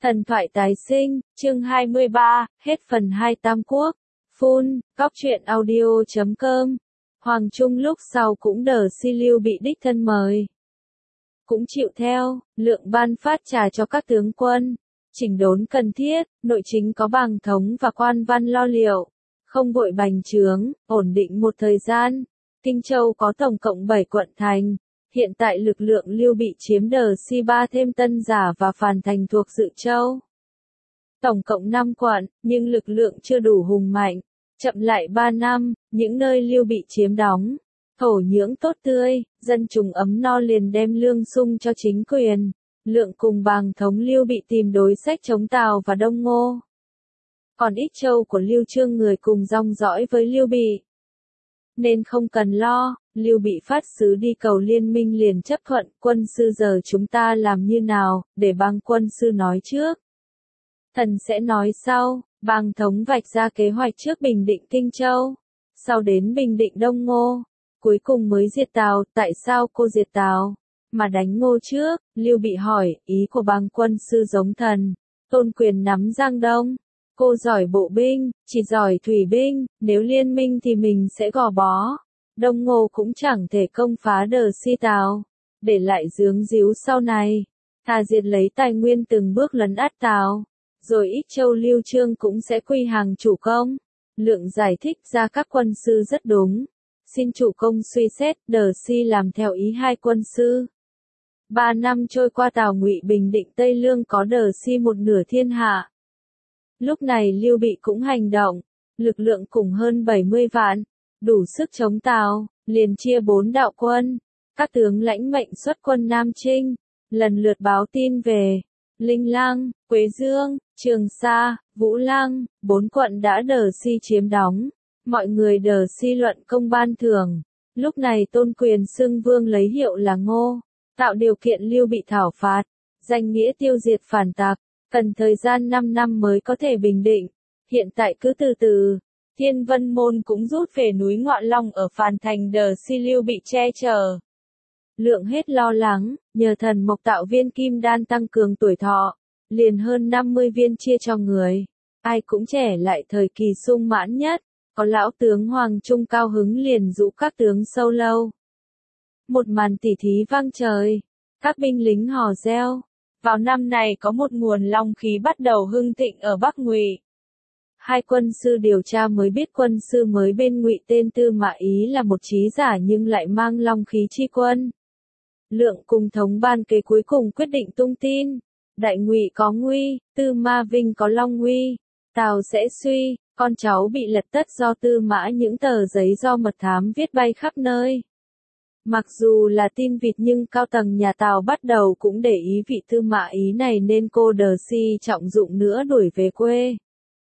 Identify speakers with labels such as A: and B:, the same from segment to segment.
A: Thần thoại tái sinh, chương 23, hết phần 2 Tam Quốc. Full, Cóc truyện audio.com. Hoàng Trung lúc sau cũng đờ si Lưu bị đích thân mời. Cũng chịu theo, lượng ban phát trà cho các tướng quân. Chỉnh đốn cần thiết, nội chính có bàng thống và quan văn lo liệu. Không vội bành trướng, ổn định một thời gian. Kinh Châu có tổng cộng 7 quận thành. Hiện tại lực lượng Lưu bị chiếm đờ si 3 thêm Tân Giả và Phàn Thành thuộc Dự Châu. Tổng cộng 5 quận, nhưng lực lượng chưa đủ hùng mạnh. Chậm lại 3 năm, những nơi Lưu bị chiếm đóng. Thổ nhưỡng tốt tươi, dân chúng ấm no liền đem lương sung cho chính quyền. Lượng cùng bàng thống Lưu bị tìm đối sách chống Tào và Đông Ngô. Còn Ích Châu của Lưu Chương người cùng dòng dõi với Lưu bị. Nên không cần lo, Lưu bị phát sứ đi cầu liên minh liền chấp thuận. Quân sư giờ chúng ta làm như nào, để bang quân sư nói trước. Thần sẽ nói sau. Bàng thống vạch ra kế hoạch trước bình định Kinh Châu. Sau đến bình định Đông Ngô. Cuối cùng mới diệt Tào. Tại sao cô diệt Tào mà đánh Ngô trước? Lưu bị hỏi, ý của bang quân sư giống thần. Tôn quyền nắm Giang Đông. Cô giỏi bộ binh, chỉ giỏi thủy binh, nếu liên minh thì mình sẽ gò bó. Đông Ngô cũng chẳng thể công phá đờ si Tào, để lại dướng díu sau này. Thà diệt lấy tài nguyên từng bước lấn át Tào, rồi Ích Châu Lưu Chương cũng sẽ quy hàng chủ công. Lượng giải thích ra các quân sư rất đúng. Xin chủ công suy xét, đờ si làm theo ý hai quân sư. 3 năm trôi qua Tào Ngụy bình định Tây Lương có đờ si một nửa thiên hạ. Lúc này Lưu bị cũng hành động, lực lượng cùng hơn 70 vạn, đủ sức chống Tào, liền chia 4 đạo quân. Các tướng lãnh mệnh xuất quân Nam Chinh, lần lượt báo tin về. Linh Lăng, Quế Dương, Trường Sa, Vũ Lăng, 4 quận đã đờ si chiếm đóng. Mọi người đờ si luận công ban thưởng. Lúc này Tôn Quyền xưng vương lấy hiệu là Ngô, tạo điều kiện Lưu bị thảo phạt, danh nghĩa tiêu diệt phản tặc. Cần thời gian 5 năm mới có thể bình định. Hiện tại cứ từ từ. Thiên Vân Môn cũng rút về núi Ngọ Long ở Phàn Thành đờ si Lưu bị che chở. Lượng hết lo lắng, nhờ thần mộc tạo viên kim đan tăng cường tuổi thọ. Liền hơn 50 viên chia cho người. Ai cũng trẻ lại thời kỳ sung mãn nhất. Có lão tướng Hoàng Trung cao hứng liền dụ các tướng sâu lâu. Một màn tỉ thí vang trời. Các binh lính hò reo. Vào năm này có một nguồn long khí bắt đầu hưng thịnh ở Bắc Ngụy. Hai quân sư điều tra mới biết quân sư mới bên Ngụy tên Tư Mã Ý là một trí giả nhưng lại mang long khí chi quân. Lượng cùng thống ban kế cuối cùng quyết định tung tin. Đại Ngụy có nguy, Tư Ma Vinh có long nguy. Tào sẽ suy, con cháu bị lật tất do Tư Mã những tờ giấy do mật thám viết bay khắp nơi. Mặc dù là tin vịt nhưng cao tầng nhà Tào bắt đầu cũng để ý vị Tư Mã Ý này nên cô đờ si trọng dụng nữa đuổi về quê.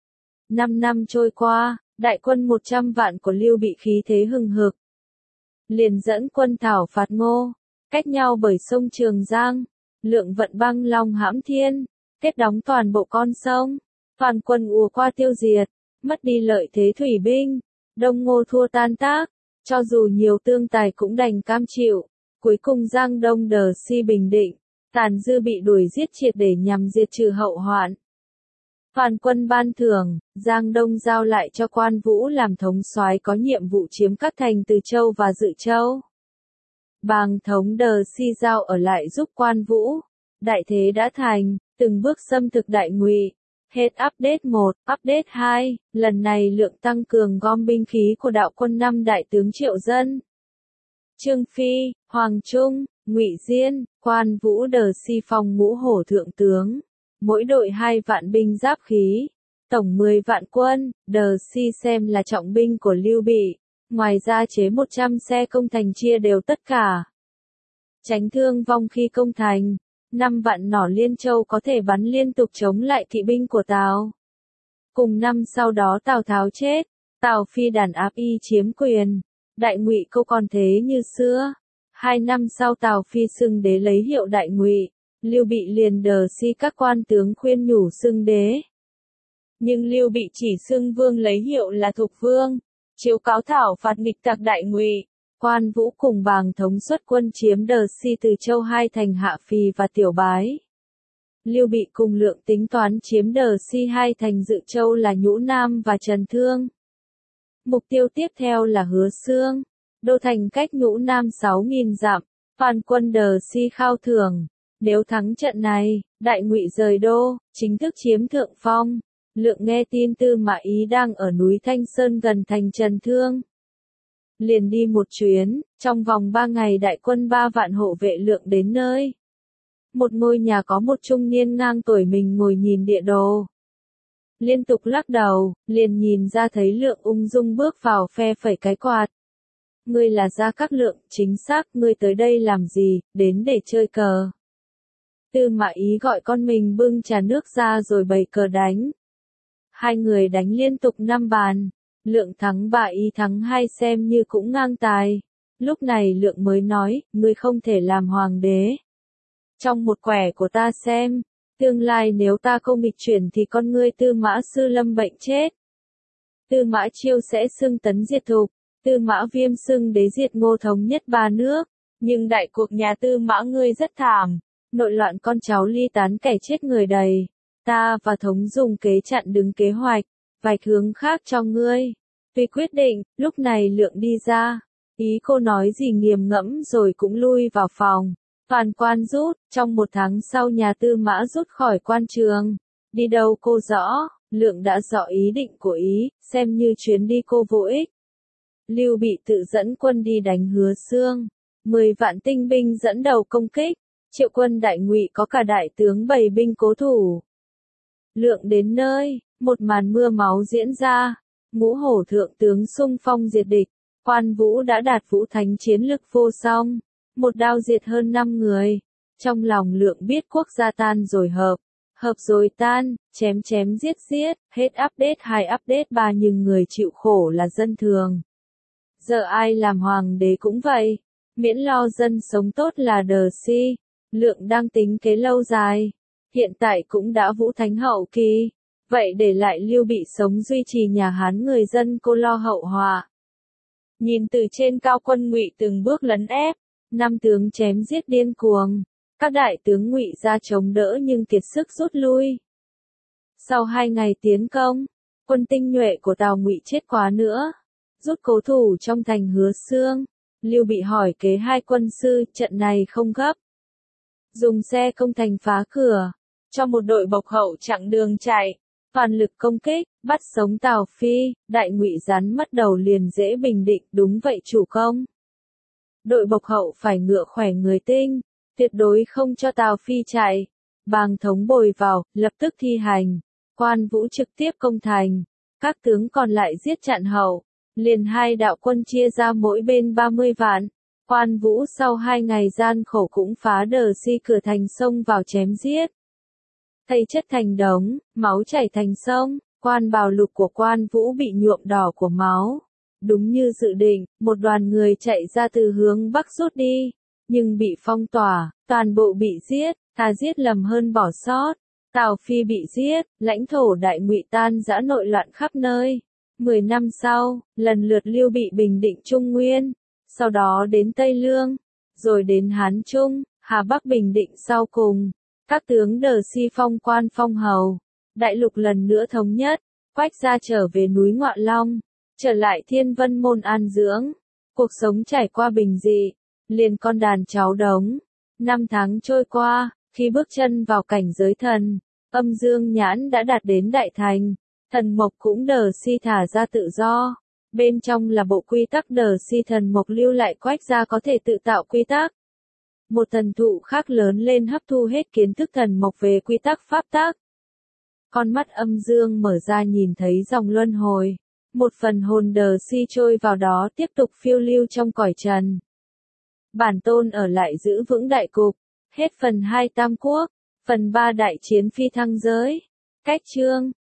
A: 5 năm trôi qua, đại quân 100 vạn của Lưu bị khí thế hừng hực. Liền dẫn quân thảo phạt Ngô, cách nhau bởi sông Trường Giang, Lượng vận băng long hãm thiên, kết đóng toàn bộ con sông, toàn quân ùa qua tiêu diệt, mất đi lợi thế thủy binh, Đông Ngô thua tan tác. Cho dù nhiều tương tài cũng đành cam chịu, cuối cùng Giang Đông đờ si bình định, tàn dư bị đuổi giết triệt để nhằm diệt trừ hậu hoạn. Toàn quân ban thưởng, Giang Đông giao lại cho Quan Vũ làm thống soái có nhiệm vụ chiếm các thành Từ Châu và Dự Châu. Bàng thống đờ si giao ở lại giúp Quan Vũ. Đại thế đã thành, từng bước xâm thực Đại Ngụy. Hết update 1, update 2, lần này Lượng tăng cường gom binh khí của đạo quân 5 đại tướng Triệu Dân. Trương Phi, Hoàng Trung, Ngụy Diên, Quan Vũ đờ si phong ngũ hổ thượng tướng. Mỗi đội 2 vạn binh giáp khí. Tổng 10 vạn quân, đờ si xem là trọng binh của Lưu bị. Ngoài ra chế 100 xe công thành chia đều tất cả. Tránh thương vong khi công thành. 5 vạn nỏ Liên Châu có thể bắn liên tục chống lại kỵ binh của Tào. Cùng năm sau đó Tào Tháo chết, Tào Phi đàn áp y chiếm quyền, Đại Ngụy câu còn thế như xưa. 2 năm sau Tào Phi xưng đế lấy hiệu Đại Ngụy, Lưu bị liền đờ si các quan tướng khuyên nhủ xưng đế. Nhưng Lưu bị chỉ xưng vương lấy hiệu là Thục Vương, chiếu cáo thảo phạt nghịch tặc Đại Ngụy. Quan Vũ cùng bàng thống xuất quân chiếm đờ si Từ Châu 2 thành Hạ Phì và Tiểu Bái. Lưu Bị cùng Lượng tính toán chiếm Đờ Si hai thành Dự Châu là Nhũ Nam và Trần Thương. Mục tiêu tiếp theo là Hứa Xương. Đô thành cách Nhũ Nam 6.000 dặm, toàn quân Đờ Si khao thưởng. Nếu thắng trận này, Đại Ngụy rời đô, chính thức chiếm thượng phong. Lượng nghe tin Tư Mã Ý đang ở núi Thanh Sơn gần thành Trần Thương. Liền đi một chuyến, trong vòng 3 ngày đại quân 3 vạn hộ vệ Lượng đến nơi. Một ngôi nhà có một trung niên ngang tuổi mình ngồi nhìn địa đồ. Liên tục lắc đầu, liền nhìn ra thấy Lượng ung dung bước vào phe phẩy cái quạt. Ngươi là Gia Các Lượng, chính xác, ngươi tới đây làm gì, đến để chơi cờ. Tư Mã Ý gọi con mình bưng trà nước ra rồi bày cờ đánh. Hai người đánh liên tục 5 bàn. Lượng thắng 3 Ý thắng 2 xem như cũng ngang tài. Lúc này Lượng mới nói, ngươi không thể làm hoàng đế. Trong một quẻ của ta xem, tương lai nếu ta không nghịch chuyển thì con ngươi Tư Mã Sư lâm bệnh chết. Tư Mã Chiêu sẽ xưng tấn diệt thục, Tư Mã Viêm xưng đế diệt Ngô thống nhất 3 nước. Nhưng đại cuộc nhà Tư Mã ngươi rất thảm, nội loạn con cháu ly tán kẻ chết người đầy. Ta và Thống dùng kế chặn đứng kế hoạch, vạch hướng khác cho ngươi. Tuy quyết định, lúc này Lượng đi ra. Ý cô nói gì nghiền ngẫm rồi cũng lui vào phòng. Toàn quan rút, trong 1 tháng sau nhà Tư Mã rút khỏi quan trường. Đi đâu cô rõ, Lượng đã rõ ý định của Ý, xem như chuyến đi cô vô ích. Lưu Bị tự dẫn quân đi đánh Hứa Xương. 10 vạn tinh binh dẫn đầu công kích. Triệu quân Đại Ngụy có cả đại tướng bày binh cố thủ. Lượng đến nơi, một màn mưa máu diễn ra. Ngũ Hổ thượng tướng xung phong diệt địch. Quan Vũ đã đạt Vũ Thánh chiến lực vô song. Một đao diệt hơn 5 người. Trong lòng Lượng biết quốc gia tan rồi hợp rồi tan, chém chém giết giết, hết update 2 update 3 nhưng người chịu khổ là dân thường. Giờ ai làm hoàng đế cũng vậy, miễn lo dân sống tốt là Đờ Si. Lượng đang tính kế lâu dài, hiện tại cũng đã Vũ Thánh hậu kỳ, vậy để lại Lưu Bị sống duy trì nhà Hán người dân cô lo hậu họa. Nhìn từ trên cao quân Ngụy từng bước lấn ép, 5 tướng chém giết điên cuồng, các đại tướng Ngụy ra chống đỡ nhưng kiệt sức rút lui. Sau 2 ngày tiến công, quân tinh nhuệ của Tào Ngụy chết quá nữa, rút cố thủ trong thành Hứa Xương. Lưu Bị hỏi kế 2 quân sư, trận này không gấp. Dùng xe công thành phá cửa, cho một đội bộc hậu chặng đường chạy, toàn lực công kích, bắt sống Tào Phi. Đại Ngụy rắn mất đầu liền dễ bình định, đúng vậy chủ công. Đội bộc hậu phải ngựa khỏe người tinh, tuyệt đối không cho Tào Phi chạy. Bàng Thống bồi vào, lập tức thi hành. Quan Vũ trực tiếp công thành, các tướng còn lại giết chặn hậu, liền 2 đạo quân chia ra mỗi bên 30 vạn. Quan Vũ sau 2 ngày gian khổ cũng phá Đờ Si cửa thành sông vào chém giết. Thây chất thành đống, máu chảy thành sông, quan bào lục của Quan Vũ bị nhuộm đỏ của máu. Đúng như dự định, một đoàn người chạy ra từ hướng Bắc rút đi, nhưng bị phong tỏa, toàn bộ bị giết, thà giết lầm hơn bỏ sót. Tào Phi bị giết, lãnh thổ Đại Ngụy tan rã nội loạn khắp nơi. 10 năm sau, lần lượt Lưu Bị bình định Trung Nguyên, sau đó đến Tây Lương, rồi đến Hán Trung, Hà Bắc bình định sau cùng. Các tướng Đờ Si phong quan phong hầu, đại lục lần nữa thống nhất, Quách gia trở về núi Ngọa Long, trở lại Thiên Vân Môn an dưỡng. Cuộc sống trải qua bình dị, liền con đàn cháu đống. 5 tháng trôi qua, khi bước chân vào cảnh giới thần, Âm Dương Nhãn đã đạt đến đại thành, thần mộc cũng Đờ Si thả ra tự do. Bên trong là bộ quy tắc Đờ Si thần mộc lưu lại, Quách gia có thể tự tạo quy tắc. Một thần thụ khác lớn lên hấp thu hết kiến thức thần mộc về quy tắc pháp tắc. Con mắt Âm Dương mở ra nhìn thấy dòng luân hồi. Một phần hồn Đờ Si trôi vào đó tiếp tục phiêu lưu trong cõi trần. Bản tôn ở lại giữ vững đại cục. Hết phần 2 Tam Quốc. Phần 3 Đại chiến phi thăng giới. Cách chương.